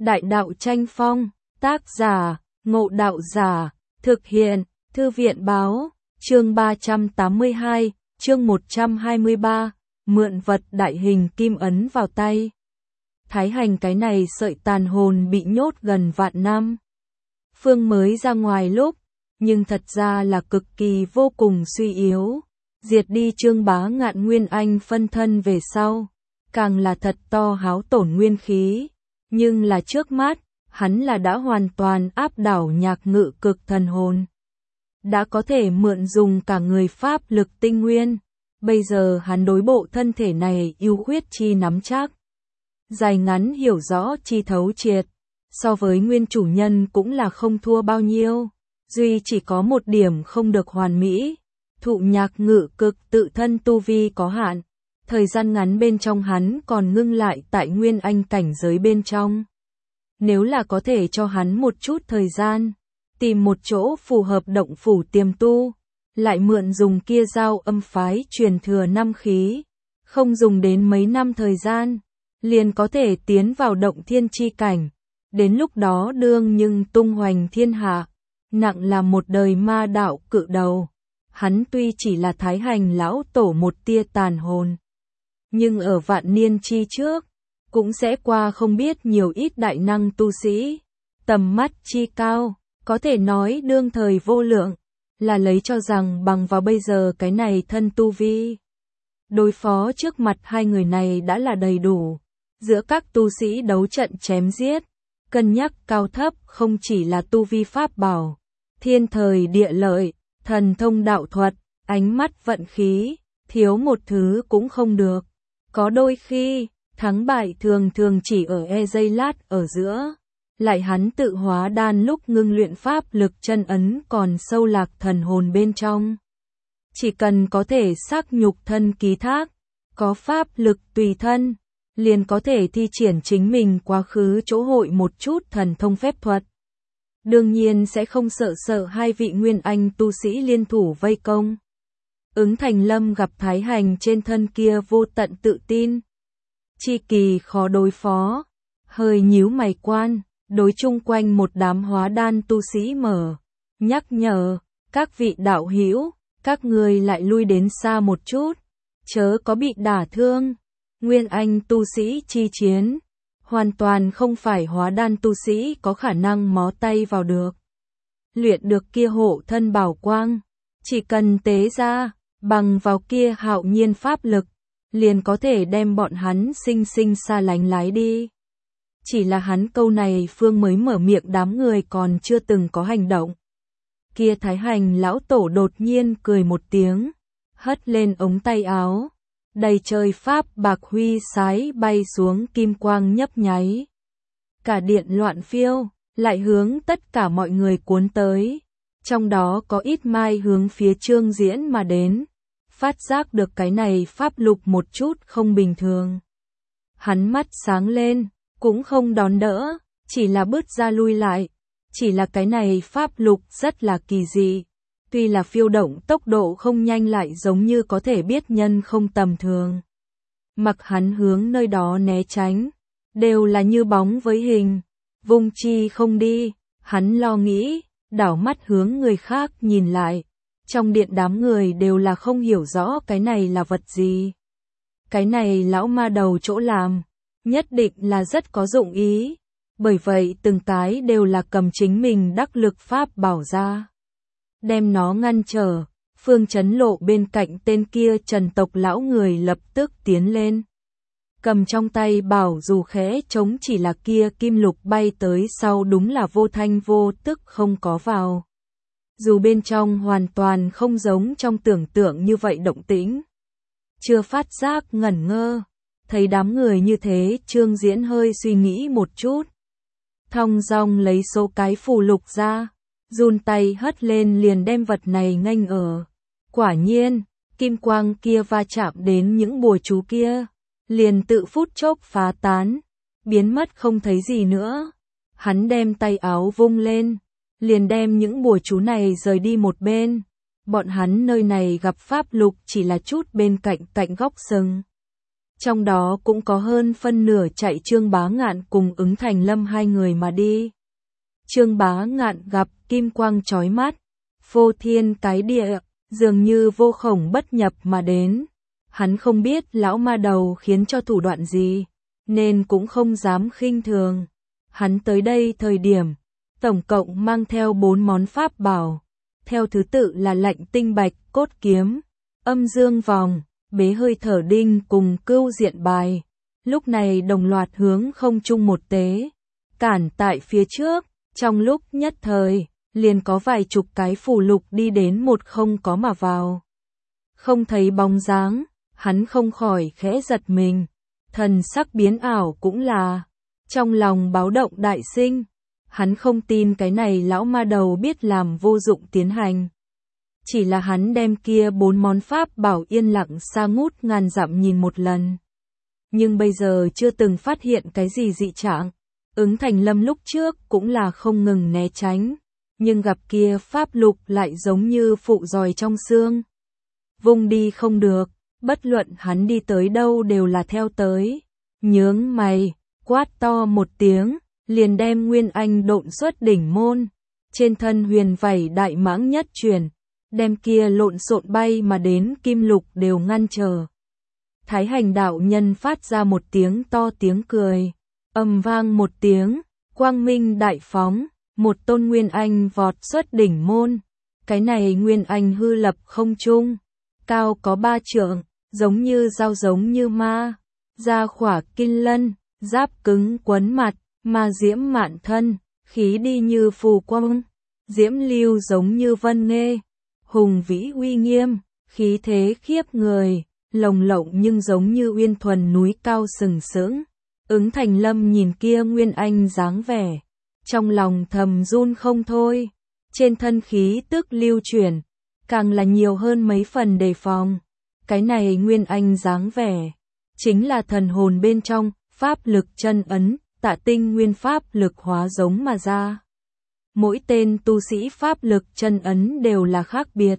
Đại đạo tranh phong, tác giả, Ngộ Đạo Giả, thực hiện, Thư viện báo, chương 382, chương 123, mượn vật đại hình kim ấn vào tay. Thái Hành cái này sợi tàn hồn bị nhốt gần vạn năm. Phương mới ra ngoài lúc, nhưng thật ra là cực kỳ vô cùng suy yếu. Diệt đi Trương Bá Ngạn Nguyên Anh phân thân về sau, càng là thật to háo tổn nguyên khí. Nhưng là trước mắt, hắn là đã hoàn toàn áp đảo Nhạc Ngự Cực thần hồn. Đã có thể mượn dùng cả người pháp lực tinh nguyên. Bây giờ hắn đối bộ thân thể này ưu khuyết chi nắm chắc. Dài ngắn hiểu rõ chi thấu triệt. So với nguyên chủ nhân cũng là không thua bao nhiêu. Duy chỉ có một điểm không được hoàn mỹ. Thụ Nhạc Ngự Cực tự thân tu vi có hạn. Thời gian ngắn bên trong hắn còn ngưng lại tại nguyên anh cảnh giới bên trong. Nếu là có thể cho hắn một chút thời gian, tìm một chỗ phù hợp động phủ tiềm tu, lại mượn dùng kia dao âm phái truyền thừa năm khí, không dùng đến mấy năm thời gian, liền có thể tiến vào động thiên chi cảnh. Đến lúc đó đương nhưng tung hoành thiên hạ, nặng là một đời ma đạo cự đầu. Hắn tuy chỉ là Thái Hành lão tổ một tia tàn hồn, nhưng ở vạn niên chi trước, cũng sẽ qua không biết nhiều ít đại năng tu sĩ. Tầm mắt chi cao, có thể nói đương thời vô lượng, là lấy cho rằng bằng vào bây giờ cái này thân tu vi. Đối phó trước mặt hai người này đã là đầy đủ. Giữa các tu sĩ đấu trận chém giết, cân nhắc cao thấp không chỉ là tu vi pháp bảo, thiên thời địa lợi, thần thông đạo thuật, ánh mắt vận khí, thiếu một thứ cũng không được. Có đôi khi, thắng bại thường thường chỉ ở giây lát ở giữa. Lại hắn tự hóa đan lúc ngưng luyện pháp lực chân ấn còn sâu lạc thần hồn bên trong. Chỉ cần có thể xác nhục thân ký thác, có pháp lực tùy thân, liền có thể thi triển chính mình quá khứ chỗ hội một chút thần thông phép thuật. Đương nhiên sẽ không sợ hai vị nguyên anh tu sĩ liên thủ vây công. Ứng Thành Lâm gặp Thái Hành trên thân kia vô tận tự tin. Chi kỳ khó đối phó, hơi nhíu mày quan, đối chung quanh một đám hóa đan tu sĩ mở, nhắc nhở, các vị đạo hữu, các người lại lui đến xa một chút, chớ có bị đả thương. Nguyên anh tu sĩ chi chiến, hoàn toàn không phải hóa đan tu sĩ có khả năng mó tay vào được. Luyện được kia hộ thân bảo quang, chỉ cần tế ra, bằng vào kia hạo nhiên pháp lực, liền có thể đem bọn hắn sinh sinh xa lánh lái đi. Chỉ là hắn câu này Phương mới mở miệng đám người còn chưa từng có hành động. Kia Thái Hành lão tổ đột nhiên cười một tiếng, hất lên ống tay áo, đầy trời pháp bạc huy sái bay xuống kim quang nhấp nháy. Cả điện loạn phiêu, lại hướng tất cả mọi người cuốn tới, trong đó có ít mai hướng phía Trương Diễn mà đến. Phát giác được cái này pháp lục một chút không bình thường. Hắn mắt sáng lên, cũng không đón đỡ, chỉ là bước ra lui lại. Chỉ là cái này pháp lục rất là kỳ dị. Tuy là phiêu động tốc độ không nhanh lại giống như có thể biết nhân không tầm thường. Mặc hắn hướng nơi đó né tránh, đều là như bóng với hình. Vung chi không đi, hắn lo nghĩ, đảo mắt hướng người khác nhìn lại. Trong điện đám người đều là không hiểu rõ cái này là vật gì. Cái này lão ma đầu chỗ làm, nhất định là rất có dụng ý. Bởi vậy từng cái đều là cầm chính mình đắc lực pháp bảo ra. Đem nó ngăn trở, Phương Chấn Lộ bên cạnh tên kia Trần tộc lão người lập tức tiến lên. Cầm trong tay bảo dù khẽ trống chỉ là kia kim lục bay tới sau đúng là vô thanh vô tức không có vào. Dù bên trong hoàn toàn không giống trong tưởng tượng như vậy động tĩnh. Chưa phát giác ngẩn ngơ, thấy đám người như thế Trương Diễn hơi suy nghĩ một chút. Thong dong lấy số cái phù lục ra, run tay hất lên liền đem vật này nghênh ở. Quả nhiên, kim quang kia va chạm đến những bùa chú kia, liền tự phút chốc phá tán, biến mất không thấy gì nữa. Hắn đem tay áo vung lên, liền đem những bùa chú này rời đi một bên. Bọn hắn nơi này gặp pháp lục chỉ là chút bên cạnh góc sừng. Trong đó cũng có hơn phân nửa chạy Trương Bá Ngạn cùng Ứng Thành Lâm hai người mà đi. Trương Bá Ngạn gặp kim quang chói mắt, phô thiên cái địa, dường như vô khổng bất nhập mà đến. Hắn không biết lão ma đầu khiến cho thủ đoạn gì, nên cũng không dám khinh thường. Hắn tới đây thời điểm, tổng cộng mang theo 4 món pháp bảo, theo thứ tự là Lạnh Tinh Bạch Cốt Kiếm, Âm Dương Vòng, Bế Hơi Thở Đinh cùng Cưu Diện Bài. Lúc này đồng loạt hướng không trung một tế, cản tại phía trước, trong lúc nhất thời, liền có vài chục cái phù lục đi đến một không có mà vào. Không thấy bóng dáng, hắn không khỏi khẽ giật mình, thần sắc biến ảo cũng là, trong lòng báo động đại sinh. Hắn không tin cái này lão ma đầu biết làm vô dụng tiến hành. Chỉ là hắn đem kia 4 món pháp bảo yên lặng xa ngút ngàn dặm nhìn một lần. Nhưng bây giờ chưa từng phát hiện cái gì dị trạng. Ứng Thành Lâm lúc trước cũng là không ngừng né tránh, nhưng gặp kia pháp lục lại giống như phụ giòi trong xương. Vùng đi không được, bất luận hắn đi tới đâu đều là theo tới. Nhướng mày, quát to một tiếng, liền đem Nguyên Anh độn xuất đỉnh môn, trên thân huyền vảy đại mãng nhất truyền, đem kia lộn xộn bay mà đến kim lục đều ngăn trở. Thái Hành đạo nhân phát ra một tiếng to tiếng cười, ầm vang một tiếng, quang minh đại phóng, một tôn Nguyên Anh vọt xuất đỉnh môn. Cái này Nguyên Anh hư lập không trung, cao có 3 trượng, giống như dao giống như ma, da khỏa kinh lân, giáp cứng quấn mặt, ma diễm mạn thân, khí đi như phù quang, diễm lưu giống như vân nghê, hùng vĩ uy nghiêm, khí thế khiếp người, lồng lộng nhưng giống như uyên thuần núi cao sừng sững. Ứng Thành Lâm nhìn kia Nguyên Anh dáng vẻ, trong lòng thầm run không thôi, trên thân khí tức lưu chuyển, càng là nhiều hơn mấy phần đề phòng. Cái này Nguyên Anh dáng vẻ, chính là thần hồn bên trong, pháp lực chân ấn, Tạ Tinh nguyên pháp lực hóa giống mà ra. Mỗi tên tu sĩ pháp lực chân ấn đều là khác biệt.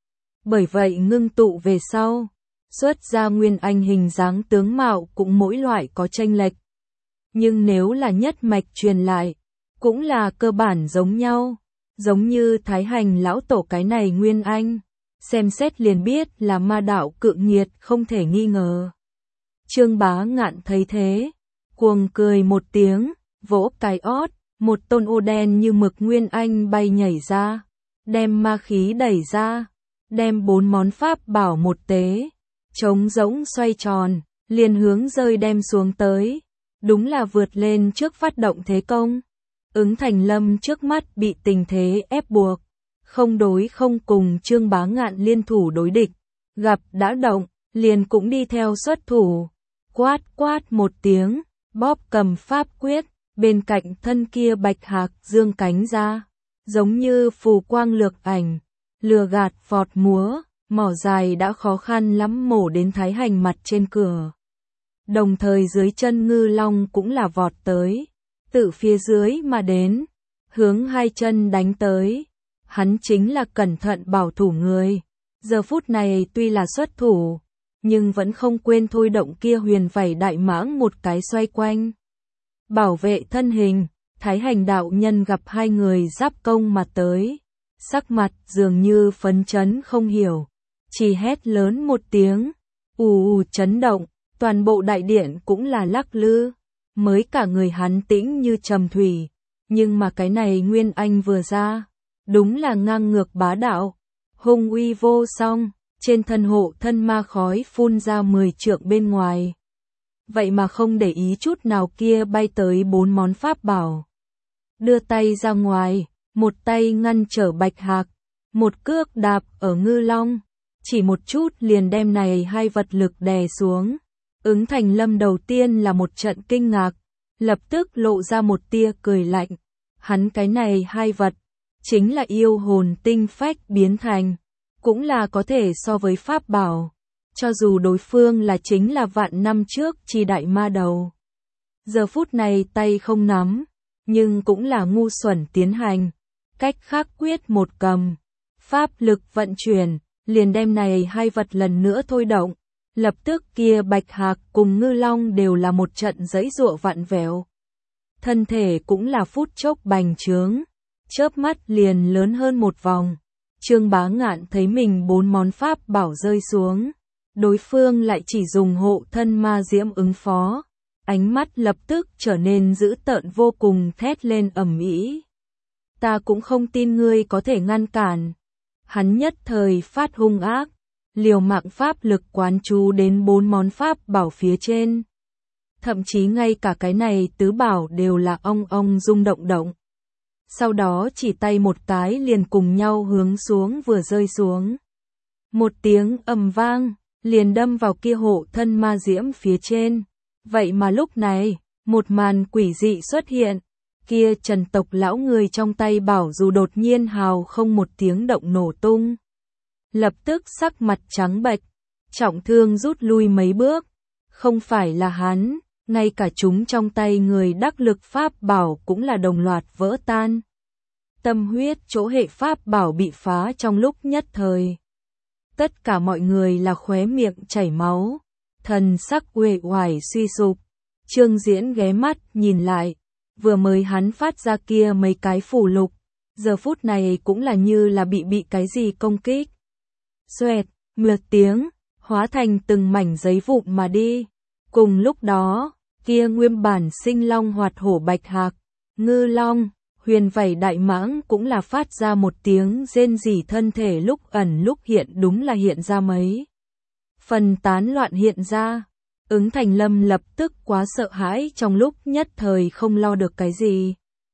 Bởi vậy ngưng tụ về sau, xuất ra Nguyên Anh hình dáng tướng mạo cũng mỗi loại có chênh lệch. Nhưng nếu là nhất mạch truyền lại, cũng là cơ bản giống nhau, giống như Thái Hành lão tổ cái này Nguyên Anh, xem xét liền biết là ma đạo cự nghiệt không thể nghi ngờ. Trương Bá Ngạn thấy thế, cuồng cười một tiếng, vỗ cái ót, một tôn ô đen như mực Nguyên Anh bay nhảy ra, đem ma khí đẩy ra, đem 4 món pháp bảo một tế, trống rỗng xoay tròn, liền hướng rơi đem xuống tới. Đúng là vượt lên trước phát động thế công. Ứng Thành Lâm trước mắt bị tình thế ép buộc, không đối không cùng Trương Bá Ngạn liên thủ đối địch, gặp đã động, liền cũng đi theo xuất thủ. Quát quát một tiếng, bóp cầm pháp quyết, bên cạnh thân kia bạch hạc dương cánh ra, giống như phù quang lược ảnh, lừa gạt vọt múa, mỏ dài đã khó khăn lắm mổ đến Thái Hành mặt trên cửa. Đồng thời dưới chân Ngư Long cũng là vọt tới, từ phía dưới mà đến, hướng 2 chân đánh tới. Hắn chính là cẩn thận bảo thủ người, giờ phút này tuy là xuất thủ, nhưng vẫn không quên thôi động kia huyền vảy đại mãng một cái xoay quanh. Bảo vệ thân hình, Thái Hành đạo nhân gặp 2 người giáp công mà tới, sắc mặt dường như phấn chấn không hiểu, chỉ hét lớn một tiếng, ù chấn động, toàn bộ đại điện cũng là lắc lư, mới cả người hắn tĩnh như trầm thủy, nhưng mà cái này Nguyên Anh vừa ra, đúng là ngang ngược bá đạo, hung uy vô song, trên thân hộ thân ma khói phun ra 10 trượng bên ngoài. Vậy mà không để ý chút nào kia bay tới 4 món pháp bảo. Đưa tay ra ngoài, một tay ngăn trở bạch hạc, một cước đạp ở Ngư Long, chỉ một chút liền đem này 2 vật lực đè xuống. Ứng Thành Lâm đầu tiên là một trận kinh ngạc, lập tức lộ ra một tia cười lạnh. Hắn cái này 2 vật, chính là yêu hồn tinh phách biến thành, cũng là có thể so với pháp bảo, cho dù đối phương là chính là vạn năm trước chi đại ma đầu. Giờ phút này tay không nắm, nhưng cũng là ngu xuẩn tiến hành, cách khác quyết một cầm, pháp lực vận chuyển, liền đem này 2 vật lần nữa thôi động, Lập tức kia Bạch Hạc cùng Ngư Long đều là một trận giãy giụa vặn vẹo. Thân thể cũng là phút chốc bành trướng, chớp mắt liền lớn hơn một vòng. Trương Bá Ngạn thấy mình 4 món pháp bảo rơi xuống, đối phương lại chỉ dùng hộ thân ma diễm ứng phó, ánh mắt lập tức trở nên dữ tợn vô cùng, thét lên ầm ĩ. Ta cũng không tin ngươi có thể ngăn cản. Hắn nhất thời phát hung ác, liều mạng pháp lực quán chú đến 4 món pháp bảo phía trên. Thậm chí ngay cả cái này tứ bảo đều là ong rung động động. Sau đó chỉ tay một cái liền cùng nhau hướng xuống vừa rơi xuống. Một tiếng ầm vang, liền đâm vào kia hộ thân ma diễm phía trên. Vậy mà lúc này, một màn quỷ dị xuất hiện. Kia Trần tộc lão người trong tay bảo dù đột nhiên hào không một tiếng động nổ tung. Lập tức sắc mặt trắng bệch, trọng thương rút lui mấy bước. Không phải là hắn, ngay cả chúng trong tay người đắc lực pháp bảo cũng là đồng loạt vỡ tan. Tâm huyết chỗ hệ pháp bảo bị phá trong lúc nhất thời. Tất cả mọi người là khóe miệng chảy máu, thần sắc uể oải suy sụp. Trương Diễn ghé mắt nhìn lại, vừa mới hắn phát ra kia mấy cái phù lục, giờ phút này cũng là như là bị cái gì công kích. Xoẹt, mượt tiếng, hóa thành từng mảnh giấy vụn mà đi. Cùng lúc đó, kia nguyên bản sinh long hoạt hổ Bạch Hạc, Ngư Long, Huyền Vảy Đại Mãng cũng là phát ra một tiếng rên rỉ, thân thể lúc ẩn lúc hiện đúng là hiện ra mấy phần tán loạn hiện ra. Ứng Thành Lâm lập tức quá sợ hãi, trong lúc nhất thời không lo được cái gì.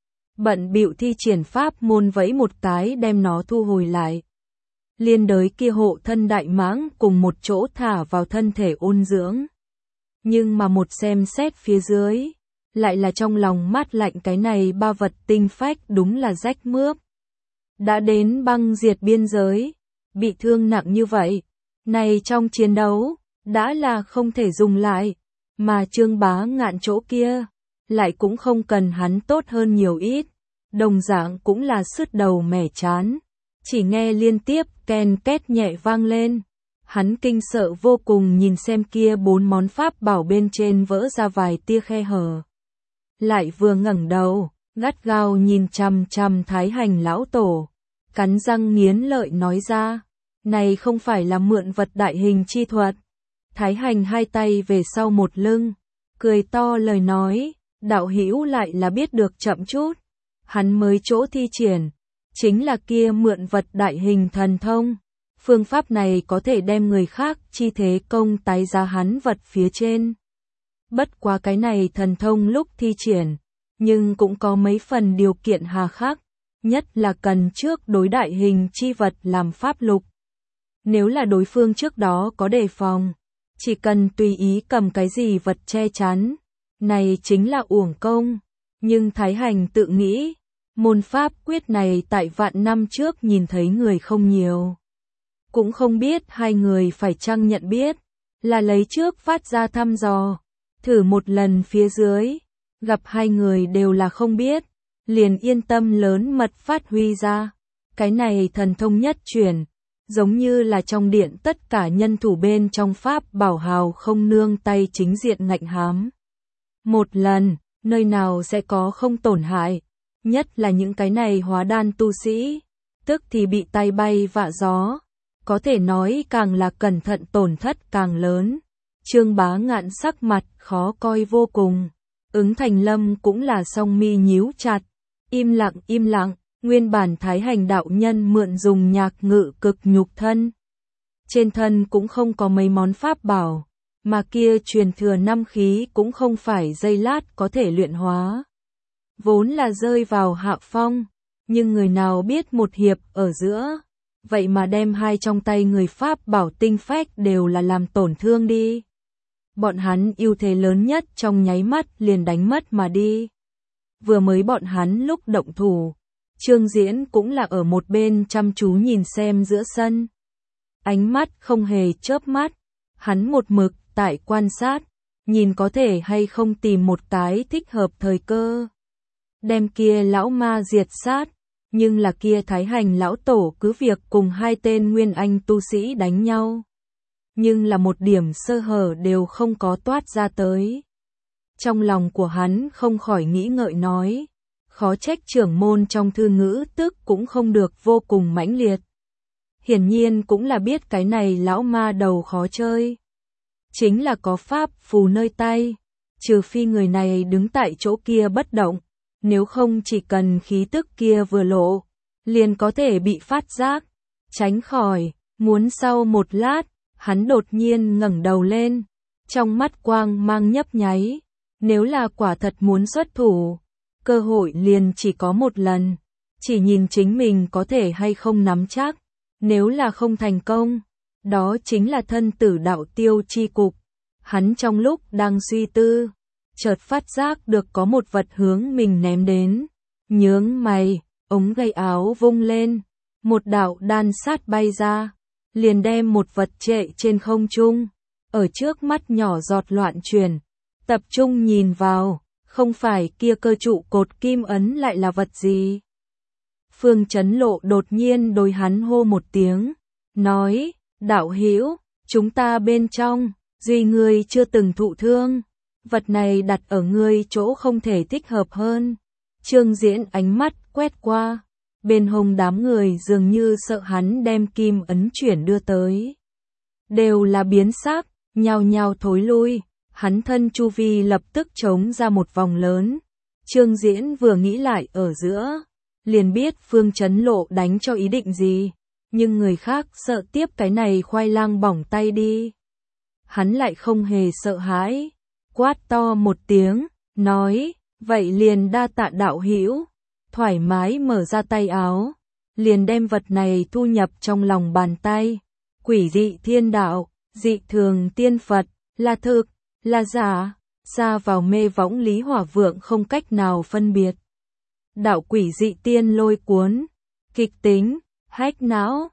Bận bịu thi triển pháp môn vẫy một cái đem nó thu hồi lại. Liên đới kia hộ thân đại mãng cùng một chỗ thả vào thân thể ôn dưỡng. Nhưng mà một xem xét phía dưới, lại là trong lòng mát lạnh, cái này ba vật tinh phách đúng là rách mướp. Đã đến băng diệt biên giới, bị thương nặng như vậy, này trong chiến đấu, đã là không thể dùng lại, mà Trương Bá Ngạn chỗ kia, lại cũng không cần hắn tốt hơn nhiều ít, đồng dạng cũng là sứt đầu mẻ chán, chỉ nghe liên tiếp ken két nhẹ vang lên. Hắn kinh sợ vô cùng nhìn xem kia 4 món pháp bảo bên trên vỡ ra vài tia khe hở. Lại vừa ngẩng đầu, gắt gao nhìn chằm chằm Thái Hành lão tổ, cắn răng nghiến lợi nói ra, này không phải là mượn vật đại hình chi thuật. Thái Hành hai tay về sau một lưng, cười to lời nói, đạo hữu lại là biết được chậm chút. Hắn mới chỗ thi triển, chính là kia mượn vật đại hình thần thông. Phương pháp này có thể đem người khác chi thế công tái giá hắn vật phía trên. Bất quá cái này thần thông lúc thi triển, nhưng cũng có mấy phần điều kiện hà khắc, nhất là cần trước đối đại hình chi vật làm pháp lục. Nếu là đối phương trước đó có đề phòng, chỉ cần tùy ý cầm cái gì vật che chắn, này chính là uổng công. Nhưng Thái Hành tự nghĩ, môn pháp quyết này tại vạn năm trước nhìn thấy người không nhiều. Cũng không biết hai người phải chăng nhận biết, là lấy trước phát ra thăm dò, thử một lần phía dưới, gặp hai người đều là không biết, liền yên tâm lớn mật phát huy ra. Cái này thần thông nhất truyền, giống như là trong điện tất cả nhân thủ bên trong pháp bảo hào không nương tay chính diện ngạnh hám. Một lần, nơi nào sẽ có không tổn hại, nhất là những cái này hóa đan tu sĩ, tức thì bị tay bay vạ gió. Có thể nói càng là cẩn thận tổn thất càng lớn. Trương Bá Ngạn sắc mặt khó coi vô cùng. Ứng Thành Lâm cũng là song mi nhíu chặt. Im lặng, nguyên bản Thái Hành đạo nhân mượn dùng nhạc ngự cực nhục thân. Trên thân cũng không có mấy món pháp bảo, mà kia truyền thừa năm khí cũng không phải giây lát có thể luyện hóa. Vốn là rơi vào hạ phong, nhưng người nào biết một hiệp ở giữa. Vậy mà đem hai trong tay người Pháp bảo tinh phách đều là làm tổn thương đi. Bọn hắn ưu thế lớn nhất trong nháy mắt liền đánh mất mà đi. Vừa mới bọn hắn lúc động thủ, Trương Diễn cũng là ở một bên chăm chú nhìn xem giữa sân. Ánh mắt không hề chớp mắt, hắn một mực tại quan sát, nhìn có thể hay không tìm một cái thích hợp thời cơ. Đem kia lão ma diệt sát. Nhưng là kia Thái Hành lão tổ cứ việc cùng hai tên nguyên anh tu sĩ đánh nhau. nhưng là một điểm sơ hở đều không có toát ra tới. Trong lòng của hắn không khỏi nghĩ ngợi nói, khó trách trưởng môn trong thư ngữ tức cũng không được vô cùng mãnh liệt. Hiển nhiên cũng là biết cái này lão ma đầu khó chơi. Chính là có pháp phù nơi tay, trừ phi người này đứng tại chỗ kia bất động, nếu không chỉ cần khí tức kia vừa lộ, liền có thể bị phát giác, tránh khỏi. Muốn sau một lát, hắn đột nhiên ngẩng đầu lên, trong mắt quang mang nhấp nháy, nếu là quả thật muốn xuất thủ, cơ hội liền chỉ có một lần, chỉ nhìn chính mình có thể hay không nắm chắc, nếu là không thành công, đó chính là thân tử đạo tiêu chi cục. Hắn trong lúc đang suy tư, chợt phát giác được có một vật hướng mình ném đến, nhướng mày, ống tay áo vung lên, một đạo đan sát bay ra, liền đem một vật trệ trên không trung, ở trước mắt nhỏ giọt loạn chuyển, tập trung nhìn vào, không phải kia cơ trụ cột kim ấn lại là vật gì. Phương Chấn Lộ đột nhiên đối hắn hô một tiếng, nói, đạo hữu, chúng ta bên trong, duy ngươi chưa từng thụ thương, vật này đặt ở ngươi chỗ không thể thích hợp hơn. Trương Diễn ánh mắt quét qua, bên hông đám người dường như sợ hắn đem kim ấn chuyển đưa tới. Đều là biến sắc, nhao nhao thối lui, hắn thân chu vi lập tức trống ra một vòng lớn. Trương Diễn vừa nghĩ lại ở giữa, liền biết Phương Chấn Lộ đánh cho ý định gì, nhưng người khác sợ tiếp cái này khoai lang bỏng tay đi. Hắn lại không hề sợ hãi, quát to một tiếng, nói, vậy liền đa tạ đạo hữu, thoải mái mở ra tay áo, liền đem vật này thu nhập trong lòng bàn tay. Quỷ dị thiên đạo, dị thường tiên Phật, là thực, là giả, xa vào mê võng Lý Hỏa Vượng không cách nào phân biệt. Đạo quỷ dị tiên lôi cuốn, kịch tính, hách não,